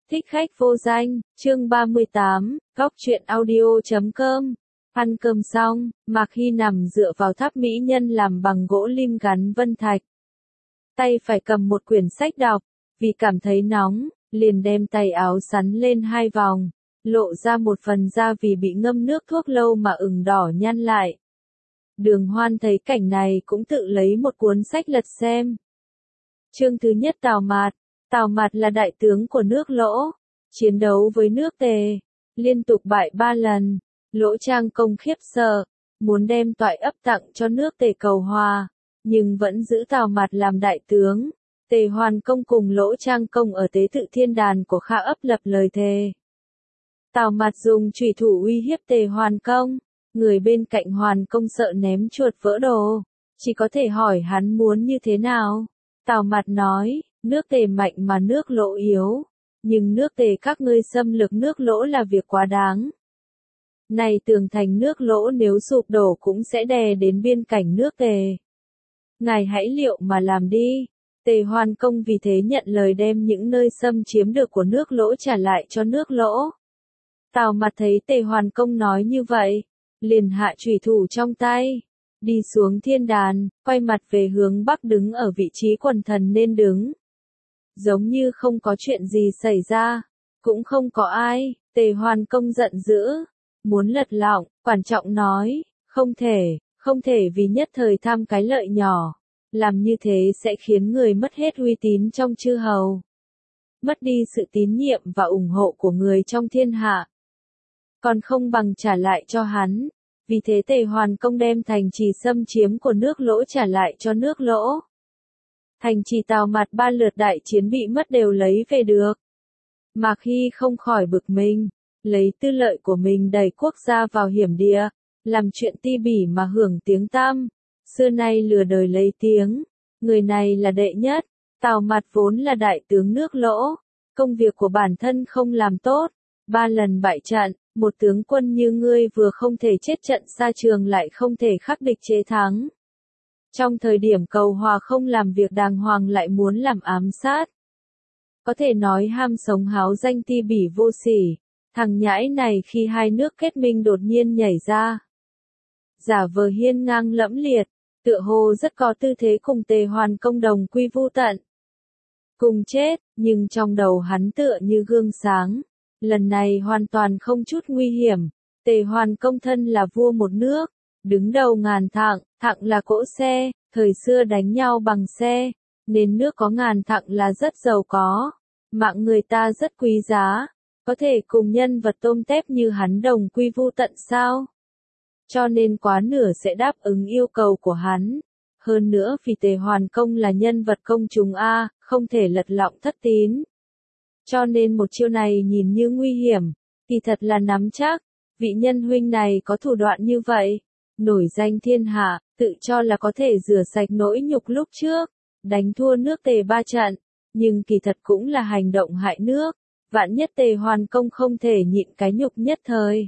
Thích khách vô danh, chương 38, góc truyện audio.com. Ăn cơm xong, Mạc Hy nằm dựa vào tháp mỹ nhân làm bằng gỗ lim gắn vân thạch. Tay phải cầm một quyển sách đọc, vì cảm thấy nóng, liền đem tay áo sắn lên 2 vòng, lộ ra một phần da vì bị ngâm nước thuốc lâu mà ửng đỏ nhăn lại. Đường Hoan thấy cảnh này cũng tự lấy một cuốn sách lật xem. Chương thứ nhất Tào Mạt. Tào Mạt là đại tướng của nước Lỗ, chiến đấu với nước Tề, liên tục bại 3 lần. Lỗ Trang Công khiếp sợ, muốn đem toại ấp tặng cho nước Tề cầu hòa, nhưng vẫn giữ Tào Mạt làm đại tướng. Tề Hoàn Công cùng Lỗ Trang Công ở tế tự thiên đàn của Kha ấp lập lời thề. Tào Mạt dùng chủy thủ uy hiếp Tề Hoàn Công, người bên cạnh Hoàn Công sợ ném chuột vỡ đồ, chỉ có thể hỏi hắn muốn như thế nào. Tào Mạt nói, nước Tề mạnh mà nước Lỗ yếu, nhưng nước Tề các ngươi xâm lược nước Lỗ là việc quá đáng. Này tường thành nước Lỗ nếu sụp đổ cũng sẽ đè đến biên cảnh nước Tề. Ngài hãy liệu mà làm đi. Tề Hoàn Công vì thế nhận lời đem những nơi xâm chiếm được của nước Lỗ trả lại cho nước Lỗ. Tào Mạt thấy Tề Hoàn Công nói như vậy, liền hạ chủy thủ trong tay, đi xuống thiên đàn, quay mặt về hướng bắc đứng ở vị trí quần thần nên đứng. Giống như không có chuyện gì xảy ra, cũng không có ai. Tề Hoàn Công giận dữ, muốn lật lọng, quan trọng nói, không thể vì nhất thời tham cái lợi nhỏ, làm như thế sẽ khiến người mất hết uy tín trong chư hầu, mất đi sự tín nhiệm và ủng hộ của người trong thiên hạ, còn không bằng trả lại cho hắn. Vì thế Tề Hoàn Công đem thành trì xâm chiếm của nước Lỗ trả lại cho nước Lỗ. Thành trì Tào Mạt 3 lượt đại chiến bị mất đều lấy về được. Mạc Hy không khỏi bực mình, lấy tư lợi của mình đẩy quốc gia vào hiểm địa, làm chuyện ti bỉ mà hưởng tiếng tăm, xưa nay lừa đời lấy tiếng, người này là đệ nhất. Tào Mạt vốn là đại tướng nước Lỗ, công việc của bản thân không làm tốt, 3 lần bại trận, một tướng quân như ngươi vừa không thể chết trận xa trường lại không thể khắc địch chế thắng. Trong thời điểm cầu hòa không làm việc đàng hoàng lại muốn làm ám sát. Có thể nói ham sống háo danh ti bỉ vô sỉ, thằng nhãi này khi hai nước kết minh đột nhiên nhảy ra. Giả vờ hiên ngang lẫm liệt, tựa hồ rất có tư thế cùng Tề Hoàn Công đồng quy vu tận. Cùng chết, nhưng trong đầu hắn tựa như gương sáng. Lần này hoàn toàn không chút nguy hiểm. Tề Hoàn Công thân là vua một nước, đứng đầu ngàn thạng, thạng là cỗ xe, thời xưa đánh nhau bằng xe, nên nước có ngàn thạng là rất giàu có, mạng người ta rất quý giá, có thể cùng nhân vật tôm tép như hắn đồng quy vu tận sao? Cho nên quá nửa sẽ đáp ứng yêu cầu của hắn. Hơn nữa vì Tề Hoàn Công là nhân vật công chúng A, không thể lật lọng thất tín. Cho nên một chiêu này nhìn như nguy hiểm, thì thật là nắm chắc. Vị nhân huynh này có thủ đoạn như vậy, nổi danh thiên hạ, tự cho là có thể rửa sạch nỗi nhục lúc trước, đánh thua nước Tề 3 trận, nhưng kỳ thật cũng là hành động hại nước. Vạn nhất Tề Hoàn Công không thể nhịn cái nhục nhất thời.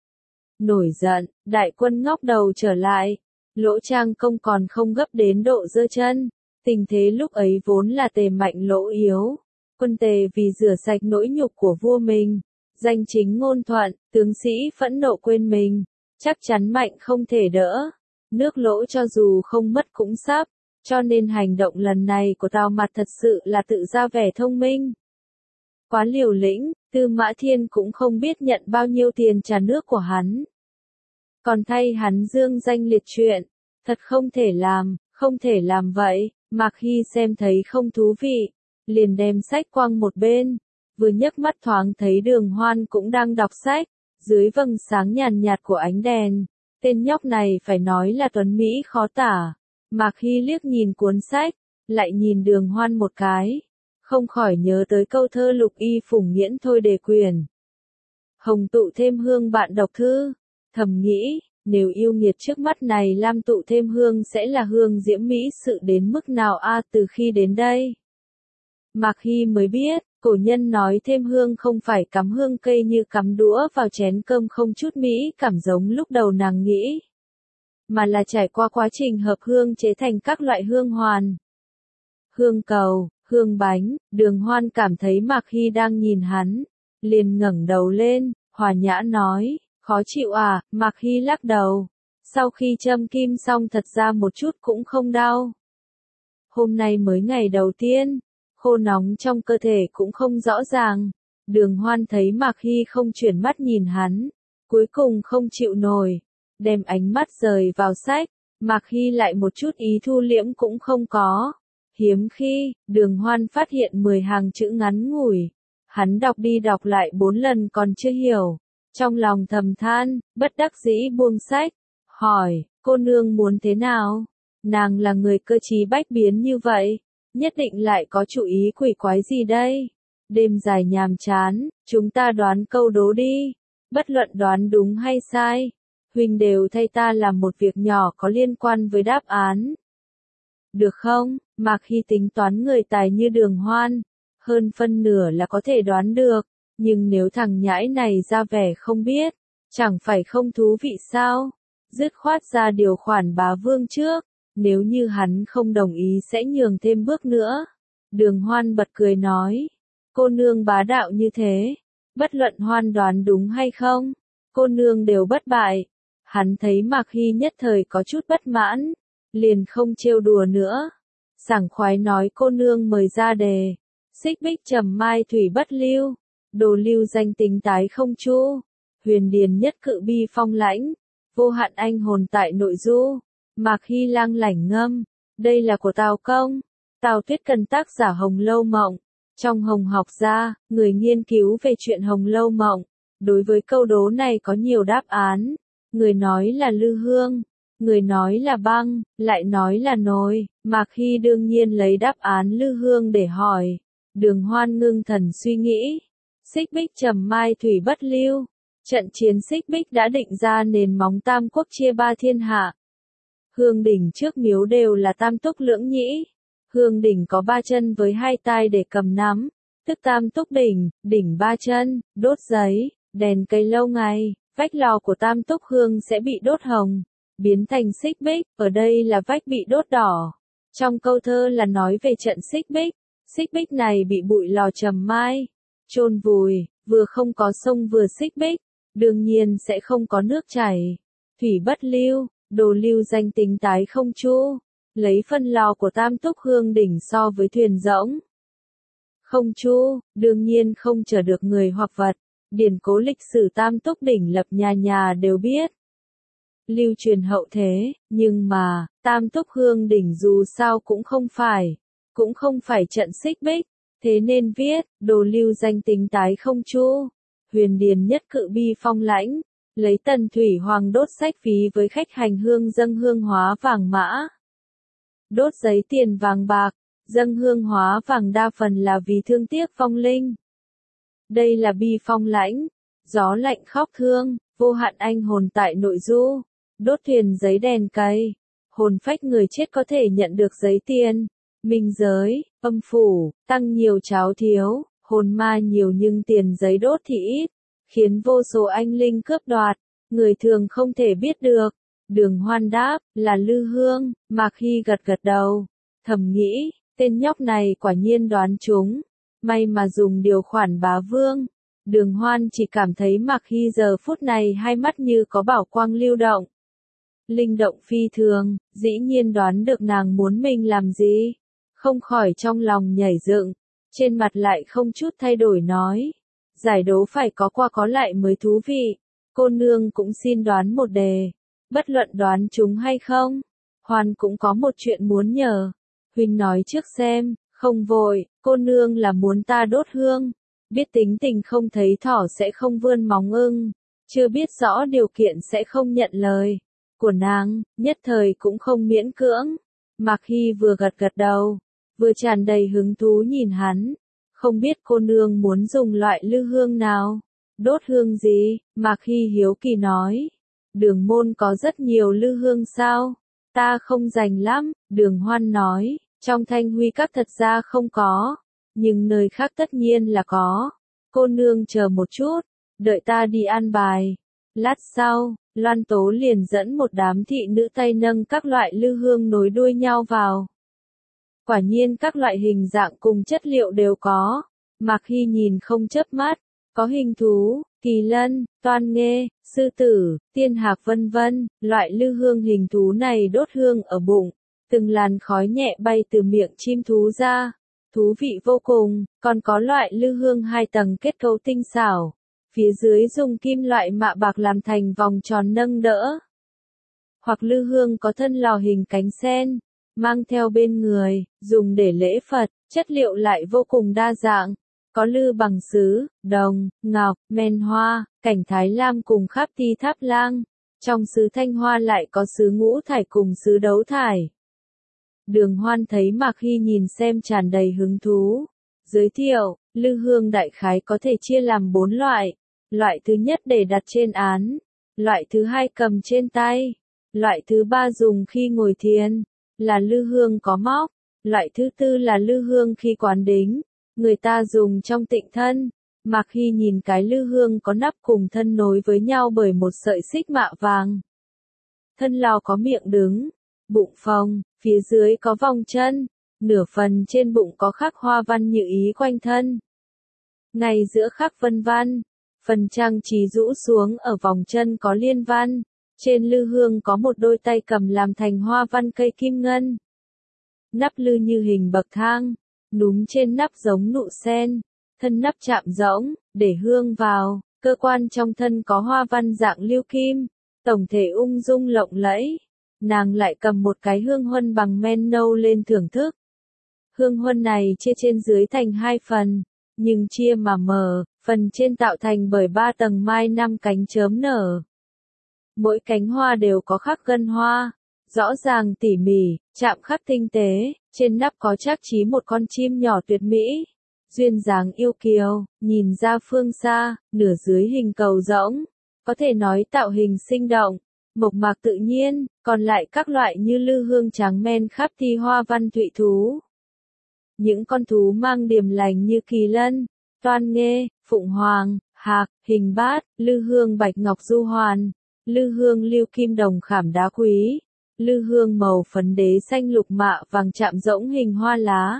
Nổi giận, đại quân ngóc đầu trở lại, Lỗ Trang Công còn không gấp đến độ giơ chân. Tình thế lúc ấy vốn là Tề mạnh Lỗ yếu. Quân Tề vì rửa sạch nỗi nhục của vua mình, danh chính ngôn thuận, tướng sĩ phẫn nộ quên mình, chắc chắn mạnh không thể đỡ. Nước Lỗ cho dù không mất cũng sắp, cho nên hành động lần này của Tào Mạt thật sự là tự ra vẻ thông minh. Quá liều lĩnh, Tư Mã Thiên cũng không biết nhận bao nhiêu tiền trả nước của hắn. Còn thay hắn dương danh liệt chuyện, thật không thể làm vậy. Mạc Hy xem thấy không thú vị, liền đem sách quăng một bên, vừa nhấc mắt thoáng thấy Đường Hoan cũng đang đọc sách, dưới vầng sáng nhàn nhạt của ánh đèn, tên nhóc này phải nói là tuấn mỹ khó tả. Mạc Hy liếc nhìn cuốn sách, lại nhìn Đường Hoan một cái, không khỏi nhớ tới câu thơ Lục Y Phùng Nghiễn thôi đề quyền. Hồng tụ thêm hương bạn đọc thư, thầm nghĩ, nếu yêu nghiệt trước mắt này lam tụ thêm hương sẽ là hương diễm mỹ sự đến mức nào a. Từ khi đến đây, Mạc Hy mới biết, cổ nhân nói thêm hương không phải cắm hương cây như cắm đũa vào chén cơm không chút mỹ cảm giống lúc đầu nàng nghĩ, mà là trải qua quá trình hợp hương chế thành các loại hương hoàn. Hương cầu, hương bánh. Đường Hoan cảm thấy Mạc Hy đang nhìn hắn, liền ngẩng đầu lên, hòa nhã nói, khó chịu à? Mạc Hy lắc đầu. Sau khi châm kim xong thật ra một chút cũng không đau. Hôm nay mới ngày đầu tiên, khô nóng trong cơ thể cũng không rõ ràng. Đường Hoan thấy Mạc Hy không chuyển mắt nhìn hắn, cuối cùng không chịu nổi, đem ánh mắt rời vào sách. Mạc Hy lại một chút ý thu liễm cũng không có. Hiếm khi, Đường Hoan phát hiện 10 hàng chữ ngắn ngủi. Hắn đọc đi đọc lại 4 lần còn chưa hiểu. Trong lòng thầm than, bất đắc dĩ buông sách. Hỏi, cô nương muốn thế nào? Nàng là người cơ trí bách biến như vậy, nhất định lại có chủ ý quỷ quái gì đây? Đêm dài nhàm chán, chúng ta đoán câu đố đi. Bất luận đoán đúng hay sai, huynh đều thay ta làm một việc nhỏ có liên quan với đáp án. Được không? Mạc Hy tính toán người tài như Đường Hoan, hơn phân nửa là có thể đoán được, nhưng nếu thằng nhãi này ra vẻ không biết, chẳng phải không thú vị sao? Dứt khoát ra điều khoản bá vương trước, nếu như hắn không đồng ý sẽ nhường thêm bước nữa. Đường Hoan bật cười nói, cô nương bá đạo như thế, bất luận Hoan đoán đúng hay không, cô nương đều bất bại. Hắn thấy Mạc Hy nhất thời có chút bất mãn, liền không trêu đùa nữa. Sảng khoái nói cô nương mời ra đề. Xích bích trầm mai thủy bất lưu, đồ lưu danh tính tái không chu, huyền điền nhất cự bi phong lãnh, vô hạn anh hồn tại nội du. Mạc Hy lang lảnh ngâm, đây là của Tào Công. Tào Tuyết Cần tác giả Hồng Lâu Mộng. Trong Hồng Học Gia, người nghiên cứu về chuyện Hồng Lâu Mộng, đối với câu đố này có nhiều đáp án. Người nói là lư hương, người nói là băng, lại nói là nồi. Mạc Hy đương nhiên lấy đáp án lư hương để hỏi. Đường Hoan ngưng thần suy nghĩ. Xích bích trầm mai thủy bất lưu. Trận chiến xích bích đã định ra nền móng tam quốc chia ba thiên hạ. Hương đỉnh trước miếu đều là tam túc lưỡng nhĩ. Hương đỉnh có 3 chân với 2 tai để cầm nắm, tức tam túc đỉnh, đỉnh 3 chân, đốt giấy, đèn cây lâu ngày, vách lò của tam túc hương sẽ bị đốt hồng, biến thành xích bích, ở đây là vách bị đốt đỏ. Trong câu thơ là nói về trận xích bích này bị bụi lò trầm mai, chôn vùi, vừa không có sông vừa xích bích, đương nhiên sẽ không có nước chảy. Thủy bất lưu, đồ lưu danh tính tái không chu. Lấy phân lò của tam túc hương đỉnh so với thuyền rỗng. Không chu, đương nhiên không chở được người hoặc vật. Điển cố lịch sử tam túc đỉnh lập nhà nhà đều biết. Lưu truyền hậu thế, nhưng mà, tam túc hương đỉnh dù sao cũng không phải trận xích bích. Thế nên viết, đồ lưu danh tính tái không chu. Huyền điền nhất cự bi phong lãnh. Lấy tần thủy hoàng đốt sách phí với khách hành hương dâng hương hóa vàng mã. Đốt giấy tiền vàng bạc, dâng hương hóa vàng đa phần là vì thương tiếc vong linh. Đây là bi phong lãnh, gió lạnh khóc thương, vô hạn anh hồn tại nội du. Đốt thuyền giấy đèn cây, hồn phách người chết có thể nhận được giấy tiền. Minh giới, âm phủ, tăng nhiều cháo thiếu, hồn ma nhiều nhưng tiền giấy đốt thì ít, khiến vô số anh linh cướp đoạt, người thường không thể biết được. Đường Hoan đáp, là lư hương. Mạc Hy gật gật đầu, thầm nghĩ, tên nhóc này quả nhiên đoán trúng, may mà dùng điều khoản bá vương. Đường Hoan chỉ cảm thấy Mạc Hy giờ phút này hai mắt như có bảo quang lưu động. Linh động phi thường, dĩ nhiên đoán được nàng muốn mình làm gì. Không khỏi trong lòng nhảy dựng, trên mặt lại không chút thay đổi nói. Giải đố phải có qua có lại mới thú vị, cô nương cũng xin đoán một đề. Bất luận đoán chúng hay không, Hoan cũng có một chuyện muốn nhờ. Huynh nói trước xem, không vội, cô nương là muốn ta đốt hương. Biết tính tình không thấy thỏ sẽ không vươn móng ưng. Chưa biết rõ điều kiện sẽ không nhận lời của nàng, nhất thời cũng không miễn cưỡng. Mạc Hy vừa gật gật đầu, vừa tràn đầy hứng thú nhìn hắn. Không biết cô nương muốn dùng loại lư hương nào? Đốt hương gì? Mạc Hy hiếu kỳ nói. Đường môn có rất nhiều lư hương sao? Ta không rành lắm, Đường Hoan nói, trong Thanh Huy các thật ra không có, nhưng nơi khác tất nhiên là có. Cô nương chờ một chút, đợi ta đi an bài. Lát sau, Loan Tố liền dẫn một đám thị nữ tay nâng các loại lư hương nối đuôi nhau vào. Quả nhiên các loại hình dạng cùng chất liệu đều có. Mạc Hy nhìn không chớp mắt, có hình thú, kỳ lân, toan nghê, sư tử, tiên hạc vân vân, loại lư hương hình thú này đốt hương ở bụng, từng làn khói nhẹ bay từ miệng chim thú ra, thú vị vô cùng, còn có loại lư hương 2 tầng kết cấu tinh xảo, phía dưới dùng kim loại mạ bạc làm thành vòng tròn nâng đỡ. Hoặc lư hương có thân lò hình cánh sen, mang theo bên người, dùng để lễ Phật, chất liệu lại vô cùng đa dạng. Có lư bằng sứ, đồng, ngọc, men hoa, cảnh Thái Lam cùng khắp ti tháp lang. Trong sứ Thanh Hoa lại có sứ ngũ thải cùng sứ đấu thải. Đường Hoan thấy Mạc Hy nhìn xem tràn đầy hứng thú. Giới thiệu, lư hương đại khái có thể chia làm 4 loại. Loại thứ nhất để đặt trên án. Loại thứ hai cầm trên tay. Loại thứ ba dùng khi ngồi thiền, là lư hương có móc. Loại thứ tư là lư hương khi quán đính, người ta dùng trong tịnh thân. Mạc Hy nhìn cái lư hương có nắp cùng thân nối với nhau bởi một sợi xích mạ vàng. Thân lò có miệng đứng, bụng phồng, phía dưới có vòng chân, nửa phần trên bụng có khắc hoa văn như ý quanh thân. Ngay giữa khắc vân văn, phần trang trí rũ xuống ở vòng chân có liên văn. Trên lư hương có một đôi tay cầm làm thành hoa văn cây kim ngân. Nắp lư như hình bậc thang, núm trên nắp giống nụ sen, thân nắp chạm rỗng, để hương vào, cơ quan trong thân có hoa văn dạng lưu kim, tổng thể ung dung lộng lẫy. Nàng lại cầm một cái hương huân bằng men nâu lên thưởng thức. Hương huân này chia trên dưới thành 2 phần, nhưng chia mà mở, phần trên tạo thành bởi 3 tầng mai 5 cánh chớm nở. Mỗi cánh hoa đều có khắc gân hoa, rõ ràng tỉ mỉ, chạm khắc tinh tế, trên nắp có trác trí một con chim nhỏ tuyệt mỹ, duyên dáng yêu kiều, nhìn ra phương xa, nửa dưới hình cầu rỗng, có thể nói tạo hình sinh động, mộc mạc tự nhiên, còn lại các loại như lư hương tráng men khắp thi hoa văn thụy thú. Những con thú mang điềm lành như kỳ lân, toan nghê, phụng hoàng, hạc, hình bát, lư hương bạch ngọc du hoàn, lư hương lưu kim đồng khảm đá quý, lư hương màu phấn đế xanh lục mạ vàng chạm rỗng hình hoa lá,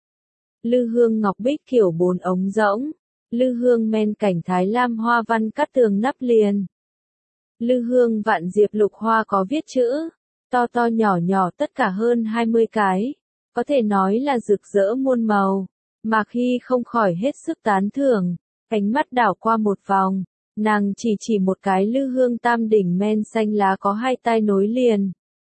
lư hương ngọc bích kiểu 4 ống rỗng, lư hương men cảnh Thái Lam hoa văn cắt tường nắp liền, lư hương vạn diệp lục hoa có viết chữ, to to nhỏ nhỏ tất cả hơn 20 cái, có thể nói là rực rỡ muôn màu. Mạc Hy không khỏi hết sức tán thưởng, ánh mắt đảo qua một vòng. Nàng chỉ một cái lư hương tam đỉnh men xanh lá có 2 tai nối liền.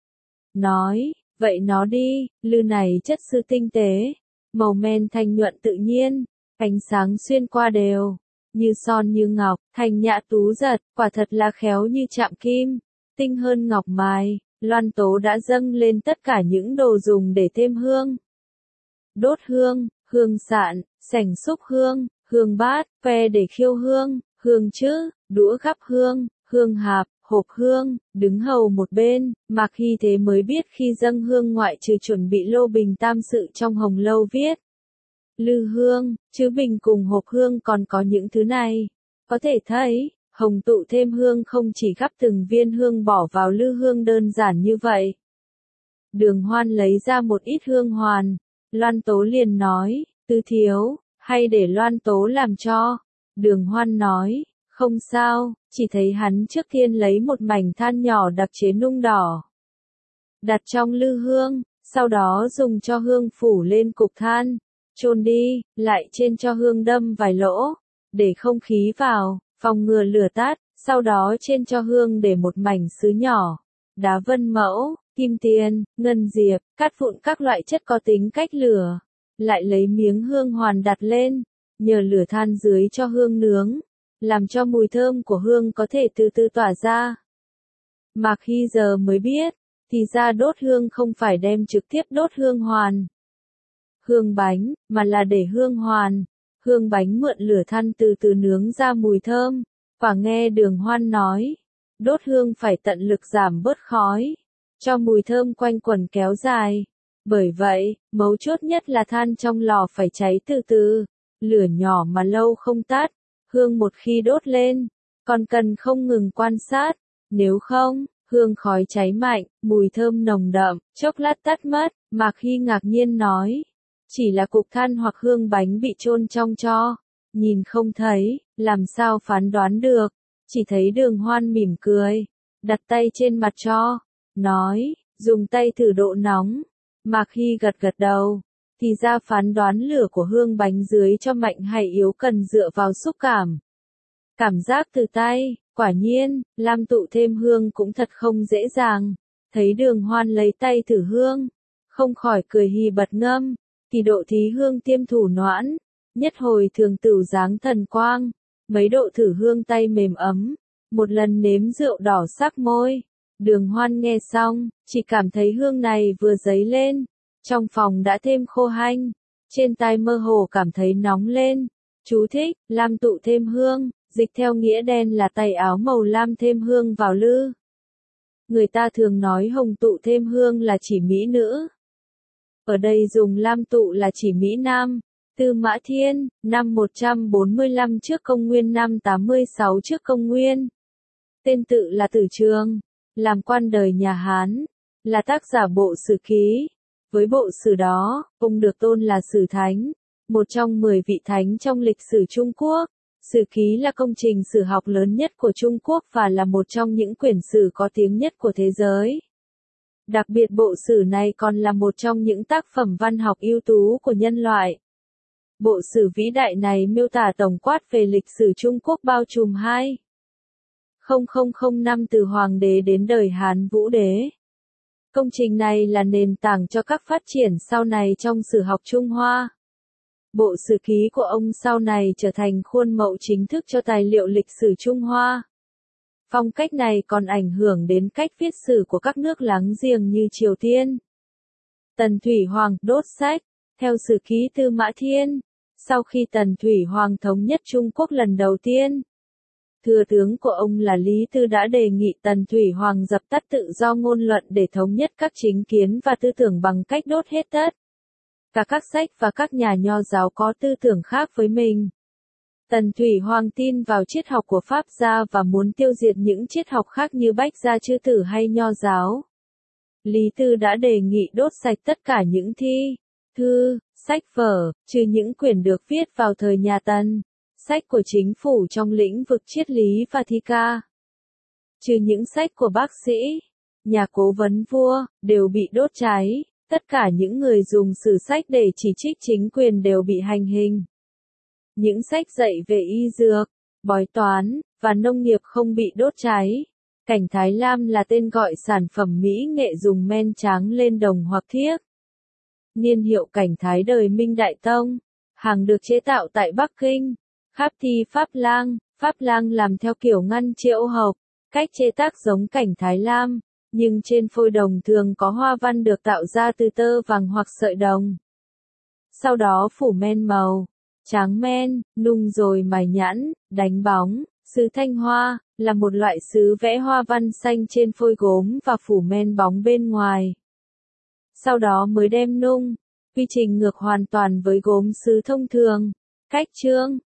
Nói, vậy nó đi, lư này chất sư tinh tế, màu men thanh nhuận tự nhiên, ánh sáng xuyên qua đều, như son như ngọc, thanh nhã tú giật, quả thật là khéo như chạm kim, tinh hơn ngọc mài, Loan Tố đã dâng lên tất cả những đồ dùng để thêm hương. Đốt hương, hương sạn, sảnh xúc hương, hương bát, que để khiêu hương. Hương chữ, đũa gắp hương, hương hạp, hộp hương, đứng hầu một bên, Mạc Hy thế mới biết khi dâng hương ngoại trừ chuẩn bị lô bình tam sự trong hồng lâu viết. Lư hương, chứ bình cùng hộp hương còn có những thứ này. Có thể thấy, hồng tụ thêm hương không chỉ gắp từng viên hương bỏ vào lư hương đơn giản như vậy. Đường Hoan lấy ra một ít hương hoàn, Loan Tố liền nói, Tư thiếu, hay để Loan Tố làm cho. Đường Hoan nói, không sao, chỉ thấy hắn trước tiên lấy một mảnh than nhỏ đặc chế nung đỏ. Đặt trong lư hương, sau đó dùng cho hương phủ lên cục than, chôn đi, lại trên cho hương đâm vài lỗ, để không khí vào, phòng ngừa lửa tắt, sau đó trên cho hương để một mảnh sứ nhỏ, đá vân mẫu, kim tiền, ngân diệp, cát vụn các loại chất có tính cách lửa, lại lấy miếng hương hoàn đặt lên. Nhờ lửa than dưới cho hương nướng, làm cho mùi thơm của hương có thể từ từ tỏa ra. Mạc Hy giờ mới biết, thì ra đốt hương không phải đem trực tiếp đốt hương hoàn. Hương bánh, mà là để hương hoàn. Hương bánh mượn lửa than từ từ nướng ra mùi thơm. Và nghe Đường Hoan nói, đốt hương phải tận lực giảm bớt khói, cho mùi thơm quanh quẩn kéo dài. Bởi vậy, mấu chốt nhất là than trong lò phải cháy từ từ. Lửa nhỏ mà lâu không tắt, hương một khi đốt lên, còn cần không ngừng quan sát, nếu không, Hương khói cháy mạnh, mùi thơm nồng đậm, chốc lát tắt mất, Mạc Hy ngạc nhiên nói. Chỉ là cục than hoặc hương bánh bị chôn trong tro. Nhìn không thấy, làm sao phán đoán được. Chỉ thấy Đường Hoan mỉm cười, đặt tay trên mặt tro, nói, dùng tay thử độ nóng. Mạc Hy gật gật đầu. Thì ra phán đoán lửa của hương bánh dưới cho mạnh hay yếu cần dựa vào xúc cảm. Cảm giác từ tay, quả nhiên, Lam Tụ thêm hương cũng thật không dễ dàng. Thấy Đường Hoan lấy tay thử hương, không khỏi cười hì bật ngâm, thì độ thí hương tiêm thủ noãn, nhất hồi thường tửu dáng thần quang, mấy độ thử hương tay mềm ấm, một lần nếm rượu đỏ sắc môi. Đường Hoan nghe xong, chỉ cảm thấy hương này vừa dấy lên, trong phòng đã thêm khô hanh, trên tai mơ hồ cảm thấy nóng lên. Chú thích, Lam Tụ thêm hương, dịch theo nghĩa đen là tay áo màu lam thêm hương vào lư. Người ta thường nói hồng tụ thêm hương là chỉ mỹ nữ. Ở đây dùng Lam Tụ là chỉ mỹ nam. Tư Mã Thiên, năm 145 trước công nguyên năm 86 trước công nguyên. Tên tự là Tử Trường, làm quan đời nhà Hán, là tác giả bộ sử ký. Với bộ sử đó, ông được tôn là sử thánh, một trong 10 vị thánh trong lịch sử Trung Quốc. Sử ký là công trình sử học lớn nhất của Trung Quốc và là một trong những quyển sử có tiếng nhất của thế giới. Đặc biệt bộ sử này còn là một trong những tác phẩm văn học ưu tú của nhân loại. Bộ sử vĩ đại này miêu tả tổng quát về lịch sử Trung Quốc bao trùm 2000 năm từ Hoàng đế đến đời Hán Vũ đế. Công trình này là nền tảng cho các phát triển sau này trong sử học Trung Hoa. Bộ sử ký của ông sau này trở thành khuôn mẫu chính thức cho tài liệu lịch sử Trung Hoa. Phong cách này còn ảnh hưởng đến cách viết sử của các nước láng giềng như Triều Tiên. Tần Thủy Hoàng đốt sách. Theo sử ký Tư Mã Thiên, sau khi Tần Thủy Hoàng thống nhất Trung Quốc lần đầu tiên, thừa tướng của ông là Lý Tư đã đề nghị Tần Thủy Hoàng dập tắt tự do ngôn luận để thống nhất các chính kiến và tư tưởng bằng cách đốt hết tất cả các sách và các nhà nho giáo có tư tưởng khác với mình. Tần Thủy Hoàng tin vào triết học của Pháp gia và muốn tiêu diệt những triết học khác như Bách gia chư tử hay nho giáo. Lý Tư đã đề nghị đốt sạch tất cả những thư, sách vở, trừ những quyển được viết vào thời nhà Tần, sách của chính phủ trong lĩnh vực triết lý và thi ca. Trừ những sách của bác sĩ, nhà cố vấn vua, đều bị đốt cháy, tất cả những người dùng sử sách để chỉ trích chính quyền đều bị hành hình. Những sách dạy về y dược, bói toán, và nông nghiệp không bị đốt cháy. Cảnh Thái Lam là tên gọi sản phẩm mỹ nghệ dùng men tráng lên đồng hoặc thiếc. Niên hiệu Cảnh Thái đời Minh Đại Tông. Hàng được chế tạo tại Bắc Kinh. Khắp thi Pháp lang làm theo kiểu ngăn triệu hộp. Cách chế tác giống Cảnh Thái Lam, nhưng trên phôi đồng thường có hoa văn được tạo ra từ tơ vàng hoặc sợi đồng. Sau đó phủ men màu, tráng men, nung rồi mài nhẵn, đánh bóng. Sứ Thanh Hoa là một loại sứ vẽ hoa văn xanh trên phôi gốm và phủ men bóng bên ngoài. Sau đó mới đem nung. Quy trình ngược hoàn toàn với gốm sứ thông thường. Cách trương,